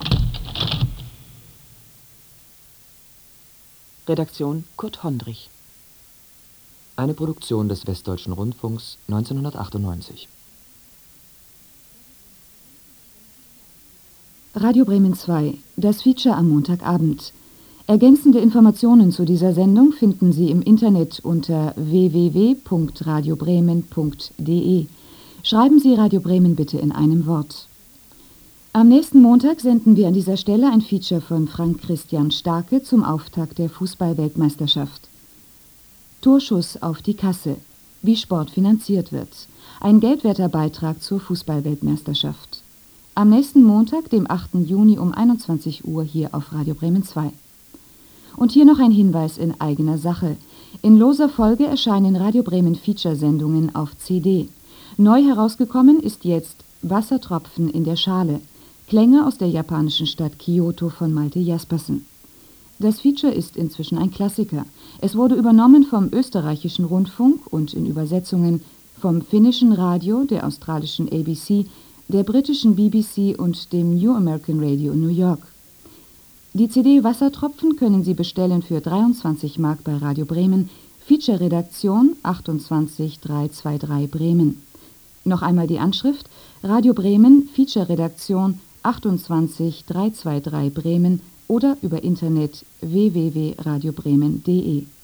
Redaktion Kurt Hondrich. Eine Produktion des Westdeutschen Rundfunks 1998. Radio Bremen 2, das Feature am Montagabend. Ergänzende Informationen zu dieser Sendung finden Sie im Internet unter www.radiobremen.de. Schreiben Sie Radio Bremen bitte in einem Wort. Am nächsten Montag senden wir an dieser Stelle ein Feature von Frank Christian Starke zum Auftakt der Fußball-Weltmeisterschaft. Torschuss auf die Kasse, wie Sport finanziert wird. Ein geldwerter Beitrag zur Fußball-Weltmeisterschaft. Am nächsten Montag, dem 8. Juni um 21 Uhr hier auf Radio Bremen 2. Und hier noch ein Hinweis in eigener Sache. In loser Folge erscheinen Radio Bremen Feature-Sendungen auf CD. Neu herausgekommen ist jetzt Wassertropfen in der Schale. Klänge aus der japanischen Stadt Kyoto von Malte Jaspersen. Das Feature ist inzwischen ein Klassiker. Es wurde übernommen vom österreichischen Rundfunk und in Übersetzungen vom finnischen Radio, der australischen ABC, der britischen BBC und dem New American Radio New York. Die CD Wassertropfen können Sie bestellen für 23 Mark bei Radio Bremen, Feature-Redaktion 28323 Bremen. Noch einmal die Anschrift: Radio Bremen, Feature-Redaktion 28323 Bremen oder über Internet www.radiobremen.de.